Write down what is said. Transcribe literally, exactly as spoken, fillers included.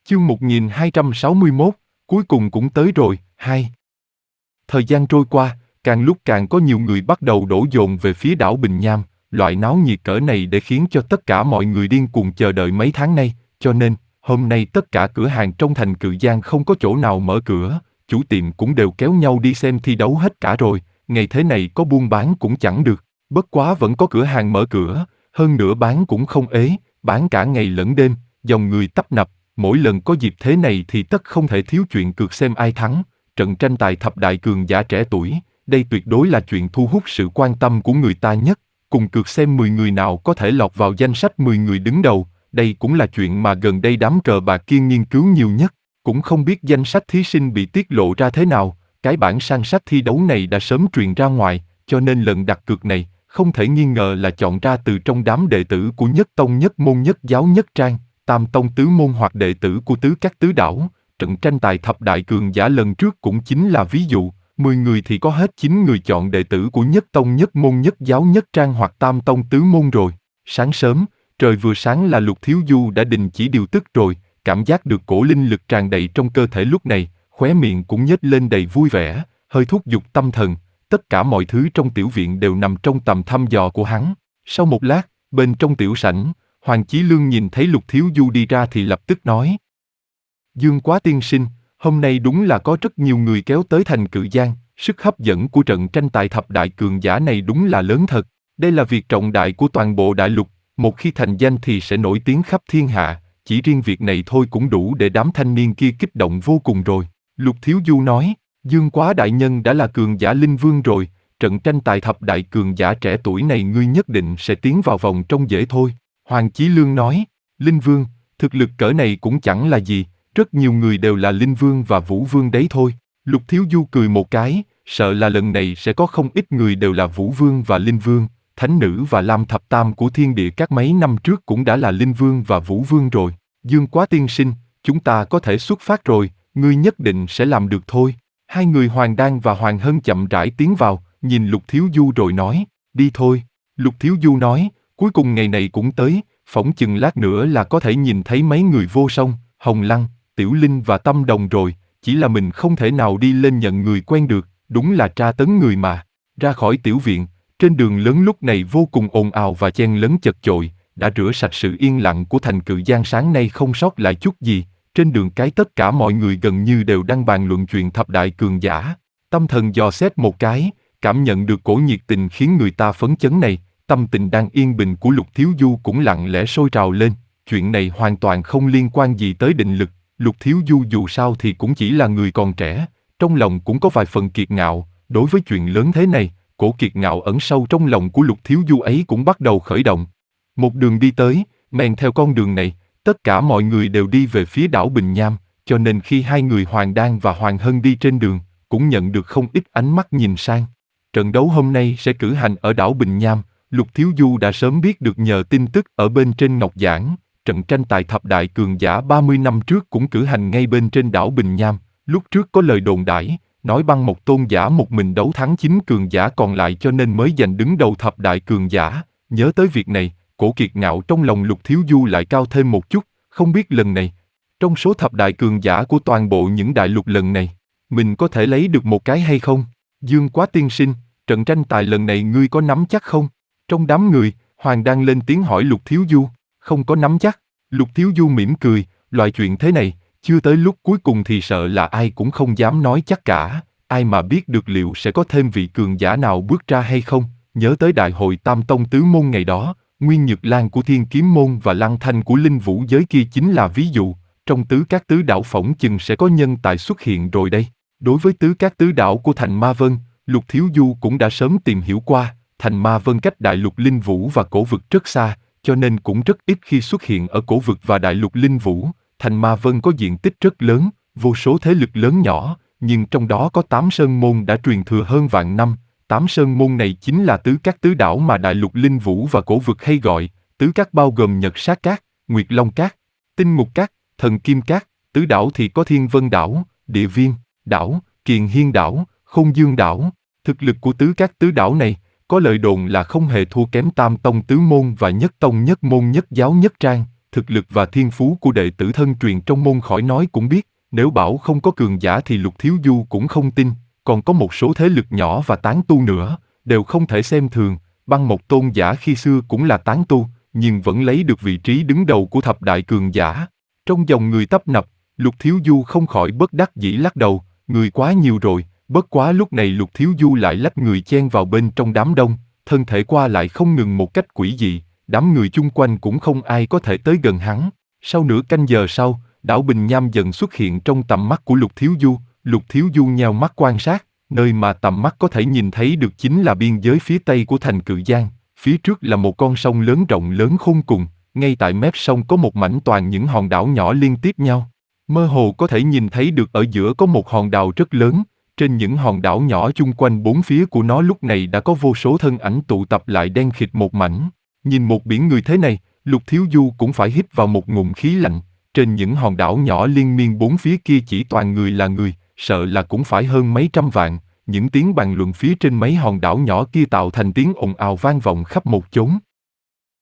Chương một nghìn hai trăm sáu mươi mốt, cuối cùng cũng tới rồi, hai. Thời gian trôi qua, càng lúc càng có nhiều người bắt đầu đổ dồn về phía đảo Bình Nham, loại náo nhiệt cỡ này để khiến cho tất cả mọi người điên cuồng chờ đợi mấy tháng nay, cho nên, hôm nay tất cả cửa hàng trong thành Cự Giang không có chỗ nào mở cửa, chủ tiệm cũng đều kéo nhau đi xem thi đấu hết cả rồi, ngày thế này có buôn bán cũng chẳng được, bất quá vẫn có cửa hàng mở cửa, hơn nữa bán cũng không ế, bán cả ngày lẫn đêm, dòng người tấp nập. Mỗi lần có dịp thế này thì tất không thể thiếu chuyện cược xem ai thắng, trận tranh tài thập đại cường giả trẻ tuổi, đây tuyệt đối là chuyện thu hút sự quan tâm của người ta nhất, cùng cược xem mười người nào có thể lọt vào danh sách mười người đứng đầu, đây cũng là chuyện mà gần đây đám cờ bạc kiên nghiên cứu nhiều nhất, cũng không biết danh sách thí sinh bị tiết lộ ra thế nào, cái bản san sách thi đấu này đã sớm truyền ra ngoài, cho nên lần đặt cược này, không thể nghi ngờ là chọn ra từ trong đám đệ tử của nhất tông nhất môn nhất giáo nhất trang. Tam tông tứ môn hoặc đệ tử của tứ các tứ đảo, trận tranh tài thập đại cường giả lần trước cũng chính là ví dụ, mười người thì có hết chín người chọn đệ tử của nhất tông nhất môn nhất giáo nhất trang hoặc tam tông tứ môn rồi. Sáng sớm, trời vừa sáng là Lục Thiếu Du đã đình chỉ điều tức rồi, cảm giác được cổ linh lực tràn đầy trong cơ thể lúc này, khóe miệng cũng nhếch lên đầy vui vẻ, hơi thúc giục tâm thần, tất cả mọi thứ trong tiểu viện đều nằm trong tầm thăm dò của hắn. Sau một lát, bên trong tiểu sảnh, Hoàng Chí Lương nhìn thấy Lục Thiếu Du đi ra thì lập tức nói: Dương Quá tiên sinh, hôm nay đúng là có rất nhiều người kéo tới thành Cự Giang, sức hấp dẫn của trận tranh tài thập đại cường giả này đúng là lớn thật. Đây là việc trọng đại của toàn bộ đại lục, một khi thành danh thì sẽ nổi tiếng khắp thiên hạ, chỉ riêng việc này thôi cũng đủ để đám thanh niên kia kích động vô cùng rồi. Lục Thiếu Du nói: Dương Quá đại nhân đã là cường giả linh vương rồi, trận tranh tài thập đại cường giả trẻ tuổi này ngươi nhất định sẽ tiến vào vòng trong dễ thôi. Hoàng Chí Lương nói: Linh Vương, thực lực cỡ này cũng chẳng là gì, rất nhiều người đều là Linh Vương và Vũ Vương đấy thôi. Lục Thiếu Du cười một cái, sợ là lần này sẽ có không ít người đều là Vũ Vương và Linh Vương, Thánh Nữ và Lam Thập Tam của thiên địa các mấy năm trước cũng đã là Linh Vương và Vũ Vương rồi. Dương Quá tiên sinh, chúng ta có thể xuất phát rồi, ngươi nhất định sẽ làm được thôi. Hai người Hoàng Đan và Hoàng Hân chậm rãi tiến vào, nhìn Lục Thiếu Du rồi nói: Đi thôi. Lục Thiếu Du nói: Cuối cùng ngày này cũng tới, phỏng chừng lát nữa là có thể nhìn thấy mấy người Vô Song, Hồng Lăng, Tiểu Linh và Tâm Đồng rồi, chỉ là mình không thể nào đi lên nhận người quen được, đúng là tra tấn người mà. Ra khỏi tiểu viện, trên đường lớn lúc này vô cùng ồn ào và chen lấn chật chội, đã rửa sạch sự yên lặng của thành Cự Giang sáng nay không sót lại chút gì, trên đường cái tất cả mọi người gần như đều đang bàn luận chuyện thập đại cường giả. Tâm thần dò xét một cái, cảm nhận được cổ nhiệt tình khiến người ta phấn chấn này. Tâm tình đang yên bình của Lục Thiếu Du cũng lặng lẽ sôi trào lên, chuyện này hoàn toàn không liên quan gì tới định lực, Lục Thiếu Du dù sao thì cũng chỉ là người còn trẻ, trong lòng cũng có vài phần kiệt ngạo, đối với chuyện lớn thế này, cổ kiệt ngạo ẩn sâu trong lòng của Lục Thiếu Du ấy cũng bắt đầu khởi động. Một đường đi tới, men theo con đường này, tất cả mọi người đều đi về phía đảo Bình Nham, cho nên khi hai người Hoàng Đan và Hoàng Hân đi trên đường, cũng nhận được không ít ánh mắt nhìn sang. Trận đấu hôm nay sẽ cử hành ở đảo Bình Nham. Lục Thiếu Du đã sớm biết được nhờ tin tức ở bên trên ngọc giảng, trận tranh tài thập đại cường giả ba mươi năm trước cũng cử hành ngay bên trên đảo Bình Nham, lúc trước có lời đồn đãi, nói Băng Mộc tôn giả một mình đấu thắng chín cường giả còn lại cho nên mới giành đứng đầu thập đại cường giả, nhớ tới việc này, cổ kiệt ngạo trong lòng Lục Thiếu Du lại cao thêm một chút, không biết lần này, trong số thập đại cường giả của toàn bộ những đại lục lần này, mình có thể lấy được một cái hay không? Dương Quá tiên sinh, trận tranh tài lần này ngươi có nắm chắc không? Trong đám người, Hoàng đang lên tiếng hỏi Lục Thiếu Du, không có nắm chắc. Lục Thiếu Du mỉm cười, loại chuyện thế này, chưa tới lúc cuối cùng thì sợ là ai cũng không dám nói chắc cả, ai mà biết được liệu sẽ có thêm vị cường giả nào bước ra hay không. Nhớ tới đại hội Tam Tông Tứ Môn ngày đó, Nguyên Nhược Lan của Thiên Kiếm Môn và Lăng Thanh của Linh Vũ giới kia chính là ví dụ, trong tứ các tứ đảo phỏng chừng sẽ có nhân tài xuất hiện rồi đây. Đối với tứ các tứ đảo của thành Ma Vân, Lục Thiếu Du cũng đã sớm tìm hiểu qua. Thành Ma Vân cách đại lục Linh Vũ và cổ vực rất xa, cho nên cũng rất ít khi xuất hiện ở cổ vực và đại lục Linh Vũ. Thành Ma Vân có diện tích rất lớn, vô số thế lực lớn nhỏ, nhưng trong đó có tám sơn môn đã truyền thừa hơn vạn năm. Tám sơn môn này chính là tứ các tứ đảo mà đại lục Linh Vũ và cổ vực hay gọi. Tứ các bao gồm Nhật Sát Các, Nguyệt Long Các, Tinh Ngục Các, Thần Kim Các. Tứ đảo thì có Thiên Vân Đảo, Địa Viên Đảo, Kiền Hiên Đảo, Khôn Dương Đảo. Thực lực của tứ các tứ đảo này, có lời đồn là không hề thua kém Tam Tông Tứ Môn và Nhất Tông Nhất Môn Nhất Giáo Nhất Trang, thực lực và thiên phú của đệ tử thân truyền trong môn khỏi nói cũng biết, nếu bảo không có cường giả thì Lục Thiếu Du cũng không tin, còn có một số thế lực nhỏ và tán tu nữa, đều không thể xem thường, Băng Mộc tôn giả khi xưa cũng là tán tu, nhưng vẫn lấy được vị trí đứng đầu của thập đại cường giả. Trong dòng người tấp nập, Lục Thiếu Du không khỏi bất đắc dĩ lắc đầu, người quá nhiều rồi, bất quá lúc này Lục Thiếu Du lại lách người chen vào bên trong đám đông, thân thể qua lại không ngừng một cách quỷ dị, đám người chung quanh cũng không ai có thể tới gần hắn. Sau nửa canh giờ sau, đảo Bình Nham dần xuất hiện trong tầm mắt của Lục Thiếu Du, Lục Thiếu Du nheo mắt quan sát, nơi mà tầm mắt có thể nhìn thấy được chính là biên giới phía tây của thành Cự Giang, phía trước là một con sông lớn rộng lớn khôn cùng, ngay tại mép sông có một mảnh toàn những hòn đảo nhỏ liên tiếp nhau. Mơ hồ có thể nhìn thấy được ở giữa có một hòn đảo rất lớn, trên những hòn đảo nhỏ chung quanh bốn phía của nó lúc này đã có vô số thân ảnh tụ tập lại đen khịt một mảnh. Nhìn một biển người thế này, Lục Thiếu Du cũng phải hít vào một ngụm khí lạnh, trên những hòn đảo nhỏ liên miên bốn phía kia chỉ toàn người là người, sợ là cũng phải hơn mấy trăm vạn, những tiếng bàn luận phía trên mấy hòn đảo nhỏ kia tạo thành tiếng ồn ào vang vọng khắp một chốn.